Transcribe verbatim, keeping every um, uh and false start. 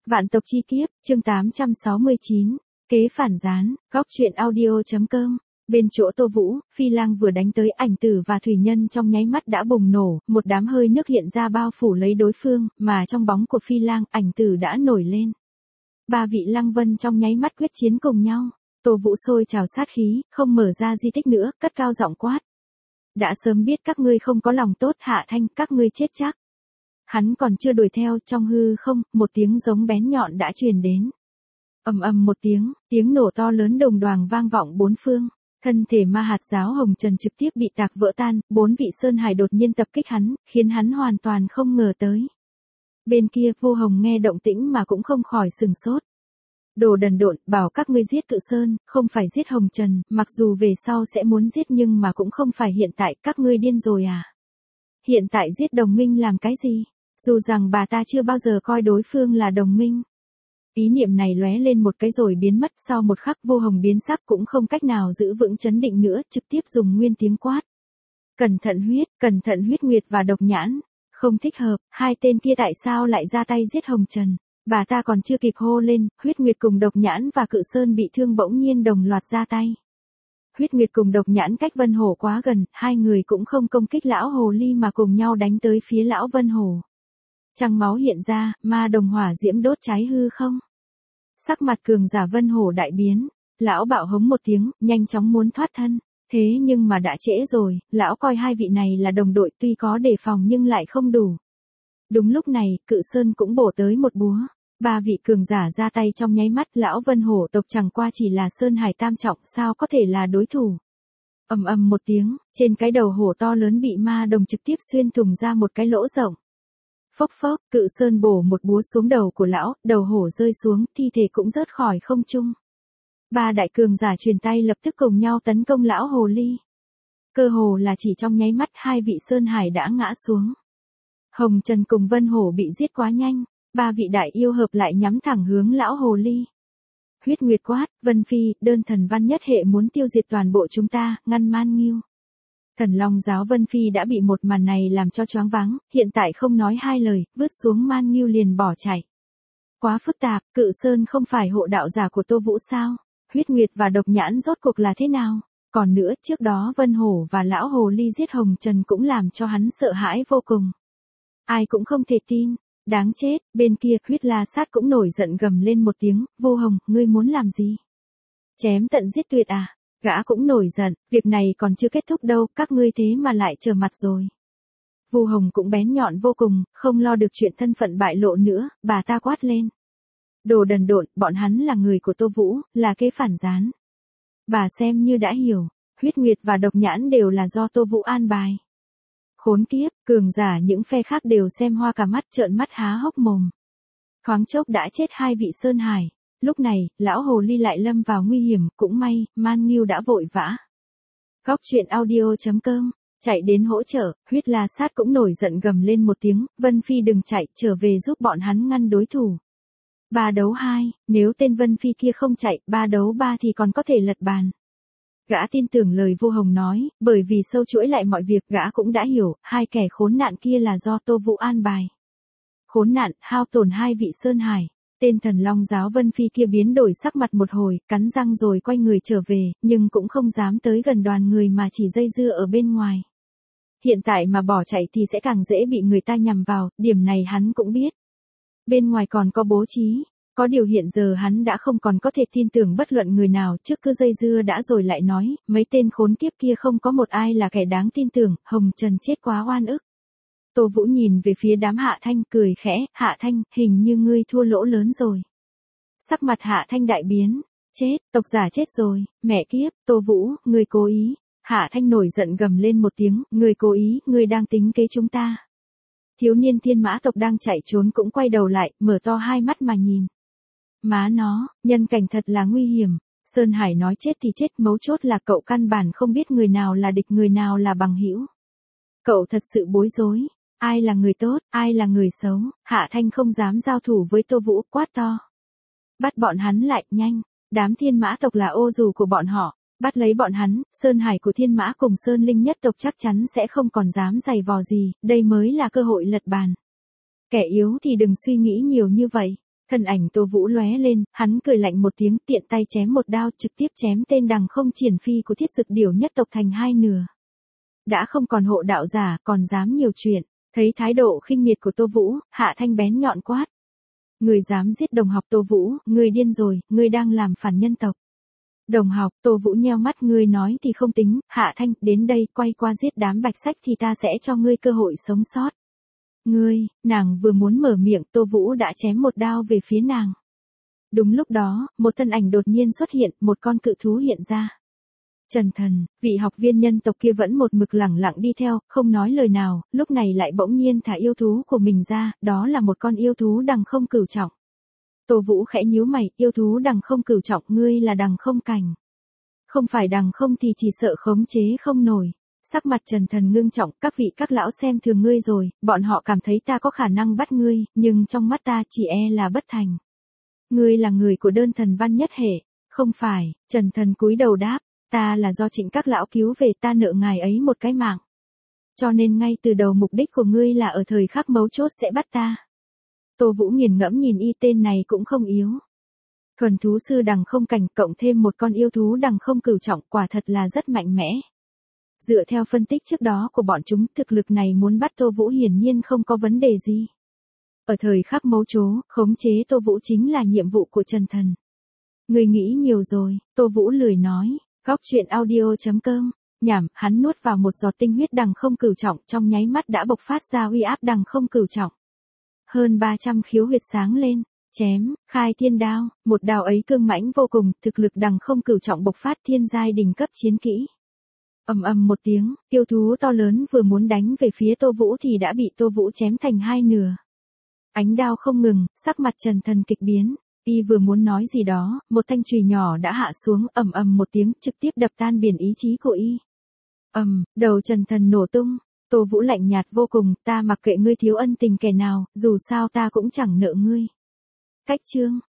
Vạn tộc chi kiếp, chương tám trăm sáu mươi chín, kế phản gián, góc truyện audio.com. Bên chỗ Tô Vũ, Phi Lang vừa đánh tới, Ảnh Tử và Thủy Nhân trong nháy mắt đã bùng nổ, một đám hơi nước hiện ra bao phủ lấy đối phương, mà trong bóng của Phi Lang, Ảnh Tử đã nổi lên. Ba vị Lăng Vân trong nháy mắt quyết chiến cùng nhau. Tô Vũ sôi trào sát khí, không mở ra di tích nữa, cất cao giọng quát. Đã sớm biết các ngươi không có lòng tốt, Hạ Thanh, các ngươi chết chắc. Hắn còn chưa đuổi theo, trong hư không, một tiếng giống bén nhọn đã truyền đến. Ầm ầm một tiếng, tiếng nổ to lớn đồng đoàng vang vọng bốn phương. Thân thể ma hạt giáo hồng trần trực tiếp bị tạc vỡ tan, bốn vị sơn hải đột nhiên tập kích hắn, khiến hắn hoàn toàn không ngờ tới. Bên kia Vô Hồng nghe động tĩnh mà cũng không khỏi sừng sốt. Đồ đần độn, bảo các ngươi giết Cự Sơn, không phải giết Hồng Trần, mặc dù về sau sẽ muốn giết nhưng mà cũng không phải hiện tại, các ngươi điên rồi à? Hiện tại giết đồng minh làm cái gì? Dù rằng bà ta chưa bao giờ coi đối phương là đồng minh. Ý niệm này lóe lên một cái rồi biến mất, sau một khắc Vô Hồng biến sắc cũng không cách nào giữ vững chấn định nữa, trực tiếp dùng nguyên tiếng quát. Cẩn thận huyết, cẩn thận huyết nguyệt và độc nhãn. Không thích hợp, hai tên kia tại sao lại ra tay giết Hồng Trần? Bà ta còn chưa kịp hô lên, huyết nguyệt cùng độc nhãn và Cự Sơn bị thương bỗng nhiên đồng loạt ra tay. Huyết nguyệt cùng độc nhãn cách Vân Hổ quá gần, hai người cũng không công kích lão hồ ly mà cùng nhau đánh tới phía lão Vân Hổ. Trăng máu hiện ra, ma đồng hỏa diễm đốt cháy hư không. Sắc mặt cường giả Vân Hổ đại biến, lão bạo hống một tiếng, nhanh chóng muốn thoát thân. Thế nhưng mà đã trễ rồi, lão coi hai vị này là đồng đội, tuy có đề phòng nhưng lại không đủ. Đúng lúc này, Cự Sơn cũng bổ tới một búa. Ba vị cường giả ra tay trong nháy mắt, lão Vân Hổ tộc chẳng qua chỉ là Sơn Hải tam trọng, sao có thể là đối thủ. Ầm ầm một tiếng, trên cái đầu hổ to lớn bị ma đồng trực tiếp xuyên thủng ra một cái lỗ rộng. Phốc phốc, Cự Sơn bổ một búa xuống đầu của lão, đầu hổ rơi xuống, thi thể cũng rớt khỏi không trung. Ba đại cường giả truyền tay lập tức cùng nhau tấn công lão hồ ly. Cơ hồ là chỉ trong nháy mắt hai vị Sơn Hải đã ngã xuống. Hồng Trần cùng Vân Hổ bị giết quá nhanh, ba vị đại yêu hợp lại nhắm thẳng hướng lão hồ ly. Huyết Nguyệt quát, Vân Phi, đơn thần văn nhất hệ muốn tiêu diệt toàn bộ chúng ta, ngăn Man Nghiêu. Thần Long giáo Vân Phi đã bị một màn này làm cho choáng váng, hiện tại không nói hai lời, vứt xuống Man Nghiêu liền bỏ chạy. Quá phức tạp, Cự Sơn không phải hộ đạo giả của Tô Vũ sao? Huyết Nguyệt và độc nhãn rốt cuộc là thế nào? Còn nữa, trước đó Vân Hổ và lão hồ ly giết Hồng Trần cũng làm cho hắn sợ hãi vô cùng. Ai cũng không thể tin. Đáng chết, bên kia, Huyết La Sát cũng nổi giận gầm lên một tiếng, Vô Hồng, ngươi muốn làm gì? Chém tận giết tuyệt à? Gã cũng nổi giận, việc này còn chưa kết thúc đâu, các ngươi thế mà lại trở mặt rồi. Vô Hồng cũng bén nhọn vô cùng, không lo được chuyện thân phận bại lộ nữa, bà ta quát lên. Đồ đần độn, bọn hắn là người của Tô Vũ, là kế phản gián. Bà xem như đã hiểu, Huyết Nguyệt và độc nhãn đều là do Tô Vũ an bài. Khốn kiếp, cường giả những phe khác đều xem hoa cả mắt, trợn mắt há hốc mồm. Thoáng chốc đã chết hai vị Sơn Hải. Lúc này, lão hồ ly lại lâm vào nguy hiểm, cũng may, Man Nghiêu đã vội vã. Góc truyện audio.com, chạy đến hỗ trợ, Huyết La Sát cũng nổi giận gầm lên một tiếng, Vân Phi đừng chạy, trở về giúp bọn hắn ngăn đối thủ. Ba đấu hai, nếu tên Vân Phi kia không chạy, ba đấu ba thì còn có thể lật bàn. Gã tin tưởng lời Vô Hồng nói, bởi vì sâu chuỗi lại mọi việc, gã cũng đã hiểu, hai kẻ khốn nạn kia là do Tô Vũ an bài. Khốn nạn, hao tổn hai vị Sơn Hải. Tên Thần Long giáo Vân Phi kia biến đổi sắc mặt một hồi, cắn răng rồi quay người trở về, nhưng cũng không dám tới gần đoàn người mà chỉ dây dưa ở bên ngoài. Hiện tại mà bỏ chạy thì sẽ càng dễ bị người ta nhằm vào, điểm này hắn cũng biết. Bên ngoài còn có bố trí, có điều hiện giờ hắn đã không còn có thể tin tưởng bất luận người nào, trước cứ dây dưa đã rồi lại nói, mấy tên khốn kiếp kia không có một ai là kẻ đáng tin tưởng, Hồng Trần chết quá oan ức. Tô Vũ nhìn về phía đám Hạ Thanh cười khẽ, Hạ Thanh, hình như ngươi thua lỗ lớn rồi. Sắc mặt Hạ Thanh đại biến, chết, tộc giả chết rồi, mẹ kiếp, Tô Vũ, ngươi cố ý. Hạ Thanh nổi giận gầm lên một tiếng, ngươi cố ý, ngươi đang tính kế chúng ta. Thiếu niên Thiên Mã tộc đang chạy trốn cũng quay đầu lại, mở to hai mắt mà nhìn. Má nó, nhân cảnh thật là nguy hiểm. Sơn Hải nói chết thì chết, mấu chốt là cậu căn bản không biết người nào là địch người nào là bằng hữu. Cậu thật sự bối rối. Ai là người tốt, ai là người xấu, Hạ Thanh không dám giao thủ với Tô Vũ, quát to. Bắt bọn hắn lại, nhanh, đám Thiên Mã tộc là ô dù của bọn họ, bắt lấy bọn hắn, Sơn Hải của Thiên Mã cùng Sơn Linh nhất tộc chắc chắn sẽ không còn dám giày vò gì, đây mới là cơ hội lật bàn. Kẻ yếu thì đừng suy nghĩ nhiều như vậy, Thân ảnh Tô Vũ lóe lên, hắn cười lạnh một tiếng, tiện tay chém một đao, trực tiếp chém tên Đằng Không Triển Phi của Thiết Dực Điểu nhất tộc thành hai nửa. Đã không còn hộ đạo giả, còn dám nhiều chuyện. Thấy thái độ khinh miệt của Tô Vũ, Hạ Thanh bén nhọn quát. Người dám giết đồng học Tô Vũ, người điên rồi, người đang làm phản nhân tộc. Đồng học, Tô Vũ nheo mắt, ngươi nói thì không tính, Hạ Thanh, đến đây, quay qua giết đám bạch sách thì ta sẽ cho ngươi cơ hội sống sót. Ngươi, nàng vừa muốn mở miệng, Tô Vũ đã chém một đao về phía nàng. Đúng lúc đó, một thân ảnh đột nhiên xuất hiện, một con cự thú hiện ra. Trần Thần, vị học viên nhân tộc kia vẫn một mực lẳng lặng đi theo, không nói lời nào, lúc này lại bỗng nhiên thả yêu thú của mình ra, đó là một con yêu thú Đằng Không Cửu Trọng. Tô Vũ khẽ nhíu mày, yêu thú Đằng Không Cửu Trọng, ngươi là Đằng Không Cảnh. Không phải Đằng Không thì chỉ sợ khống chế không nổi. Sắc mặt Trần Thần ngưng trọng, các vị các lão xem thường ngươi rồi, bọn họ cảm thấy ta có khả năng bắt ngươi, nhưng trong mắt ta chỉ e là bất thành. Ngươi là người của đơn thần văn nhất hệ. Không phải, Trần Thần cúi đầu đáp, ta là do Trịnh các lão cứu về, ta nợ ngài ấy một cái mạng. Cho nên ngay từ đầu mục đích của ngươi là ở thời khắc mấu chốt sẽ bắt ta. Tô Vũ nghiền ngẫm nhìn y, tên này cũng không yếu. Thuần thú sư Đằng Không Cảnh cộng thêm một con yêu thú Đằng Không Cửu Trọng, quả thật là rất mạnh mẽ. Dựa theo phân tích trước đó của bọn chúng, thực lực này muốn bắt Tô Vũ hiển nhiên không có vấn đề gì. Ở thời khắc mấu chốt, khống chế Tô Vũ chính là nhiệm vụ của Trần Thần. Người nghĩ nhiều rồi, Tô Vũ lười nói. Góc truyện audio chấm com, nhảm, hắn nuốt vào một giọt tinh huyết Đằng Không Cửu Trọng, trong nháy mắt đã bộc phát ra uy áp Đằng Không Cửu Trọng. Hơn ba trăm khiếu huyệt sáng lên, chém, khai thiên đao, một đao ấy cương mãnh vô cùng, thực lực Đằng Không Cửu Trọng bộc phát thiên giai đỉnh cấp chiến kỹ. Ầm ầm một tiếng, yêu thú to lớn vừa muốn đánh về phía Tô Vũ thì đã bị Tô Vũ chém thành hai nửa. Ánh đao không ngừng, sắc mặt Trần Thần kịch biến. Y vừa muốn nói gì đó, một thanh chùy nhỏ đã hạ xuống, ầm ầm một tiếng, trực tiếp đập tan biển ý chí của Y. Ầm, đầu Trần Thần nổ tung. Tô Vũ lạnh nhạt vô cùng, ta mặc kệ ngươi thiếu ân tình kẻ nào, dù sao ta cũng chẳng nợ ngươi. Cách chương